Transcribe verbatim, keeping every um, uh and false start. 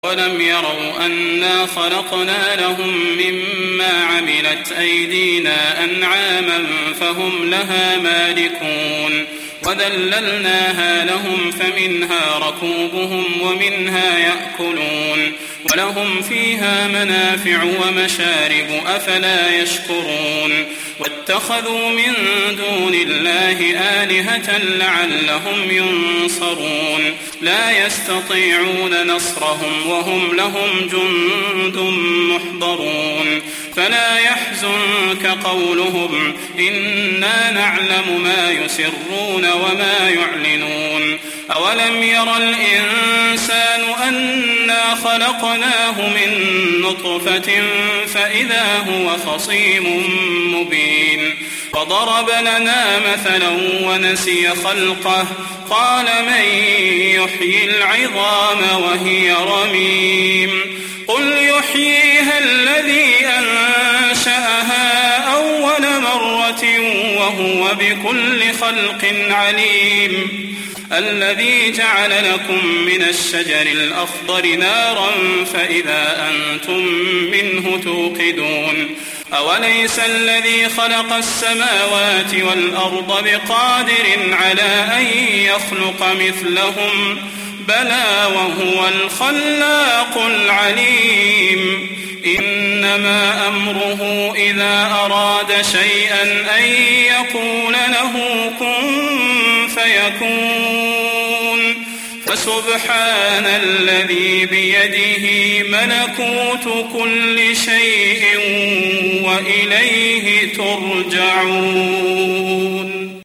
ولم يروا أنا خلقنا لهم مما عملت أيدينا أنعاما فهم لها مالكون وذللناها لهم فمنها ركوبهم ومنها يأكلون ولهم فيها منافع ومشارب أفلا يشكرون واتخذوا من دون الله آلهة لعلهم ينصرون لا يستطيعون نصرهم وهم لهم جند محضرون فلا يحزنك قولهم إنا نعلم ما يسرون وما يعلنون أولم ير الإنسان أنا خلقناه من نطفة فإذا هو خصيم مبين وضرب لنا مثلا ونسي خلقه قال من يحيي العظام وهي رميم قل يحييها الذي أنشأها أول مرة وهو بكل خلق عليم الذي جعل لكم من الشجر الأخضر نارا فإذا أنتم منه توقدون أوليس الذي خلق السماوات والأرض بقادر على أن يخلق مثلهم بلى وهو الخلاق العليم إنما أمره إذا أراد شيئا أن يقول له كن فيكون فسبحان الذي بيده ملكوت كل شيء وإليه ترجعون.